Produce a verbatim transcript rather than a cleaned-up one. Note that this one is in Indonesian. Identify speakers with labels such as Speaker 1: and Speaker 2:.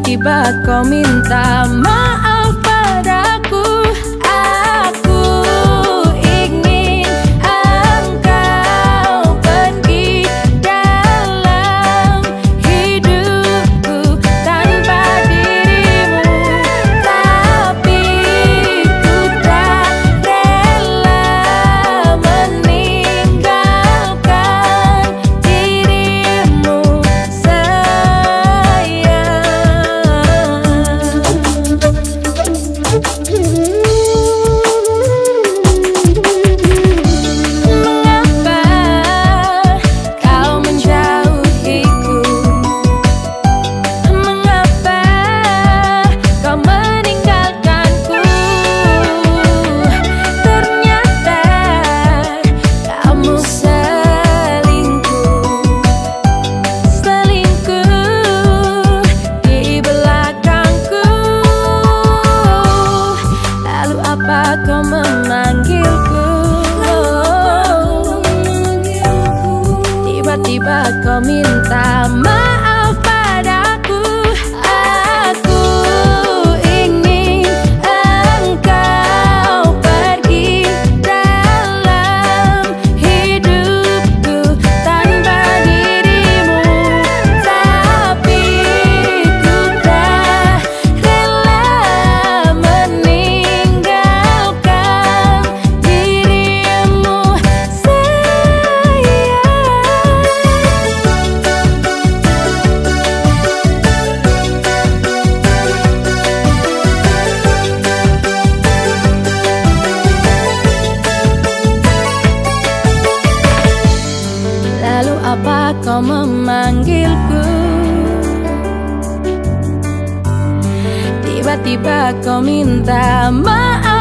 Speaker 1: Tiba-tiba kau minta maaf padaku. Aku ingin engkau pergi dalam hidupku tanpa dirimu, tapi ku tak rela meninggalkan dirimu, Mengapa kau menjauhiku? Mengapa kau meninggalkanku? Ternyata kamu selingkuh, selingkuh di belakangku. Lalu apa kau memanggilku? Tiba-tiba kau minta maaf padaku. Aku ingin engkau pergi dalam hidupku tanpa dirimu, tapi ku tak rela meninggalkan dirimu, sayang. Lalu apa kau memanggilku? Tiba-tiba kau minta maaf.